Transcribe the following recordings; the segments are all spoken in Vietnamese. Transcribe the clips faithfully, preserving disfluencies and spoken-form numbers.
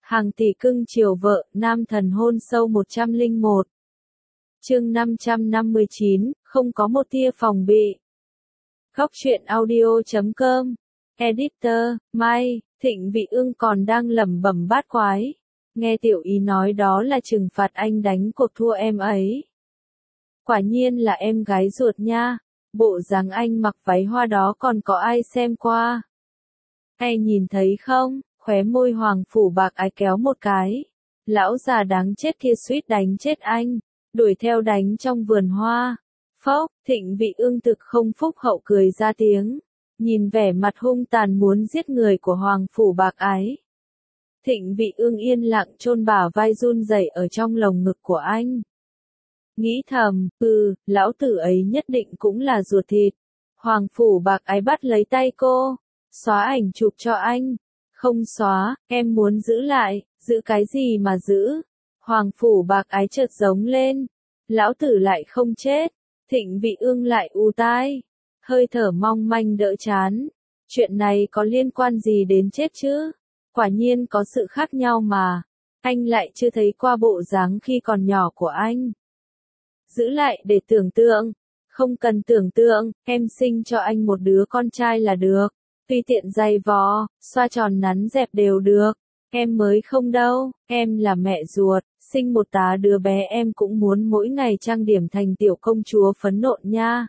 Hàng tỷ cưng chiều vợ, nam thần hôn sâu một trăm lẻ một. Chương năm trăm năm mươi chín, không có một tia phòng bị. Góc truyện audio chấm com. Editor, Mai, Thịnh Vị Ương còn đang lẩm bẩm bát quái. Nghe tiểu ý nói đó là trừng phạt anh đánh cuộc thua em ấy. Quả nhiên là em gái ruột nha. Bộ dáng anh mặc váy hoa đó còn có ai xem qua. Hay nhìn thấy không? Khóe môi Hoàng Phủ Bạc Ái kéo một cái. Lão già đáng chết kia suýt đánh chết anh. Đuổi theo đánh trong vườn hoa. Phốc, Thịnh Vị Ương thực không phúc hậu cười ra tiếng. Nhìn vẻ mặt hung tàn muốn giết người của Hoàng Phủ Bạc Ái. Thịnh Vị Ương yên lặng chôn bả vai run rẩy ở trong lồng ngực của anh. Nghĩ thầm, ừ, lão tử ấy nhất định cũng là ruột thịt. Hoàng Phủ Bạc Ái bắt lấy tay cô. Xóa ảnh chụp cho anh. Không xóa, em muốn giữ lại, giữ cái gì mà giữ. Hoàng Phủ Bạc Ái chợt giống lên. Lão tử lại không chết. Thịnh Vị Ương lại u tai. Hơi thở mong manh đỡ chán. Chuyện này có liên quan gì đến chết chứ? Quả nhiên có sự khác nhau mà. Anh lại chưa thấy qua bộ dáng khi còn nhỏ của anh. Giữ lại để tưởng tượng. Không cần tưởng tượng, em sinh cho anh một đứa con trai là được. Tùy tiện giày vò, xoa tròn nắn dẹp đều được. Em mới không đâu, em là mẹ ruột, sinh một tá đứa bé em cũng muốn mỗi ngày trang điểm thành tiểu công chúa phấn nộn nha.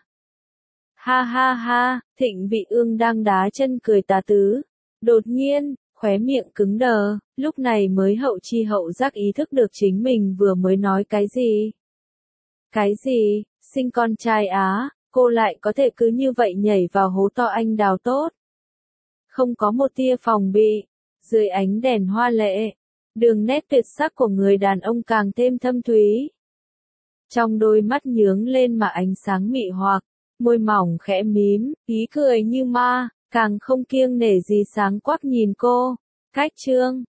Ha ha ha, Thịnh Vị Ương đang đá chân cười tà tứ. Đột nhiên, khóe miệng cứng đờ, lúc này mới hậu chi hậu giác ý thức được chính mình vừa mới nói cái gì. Cái gì, sinh con trai á, cô lại có thể cứ như vậy nhảy vào hố to anh đào tốt. Không có một tia phòng bị, dưới ánh đèn hoa lệ, đường nét tuyệt sắc của người đàn ông càng thêm thâm thúy. Trong đôi mắt nhướng lên mà ánh sáng mị hoặc, môi mỏng khẽ mím, ý cười như ma, càng không kiêng nể gì sáng quắc nhìn cô. Cách chương,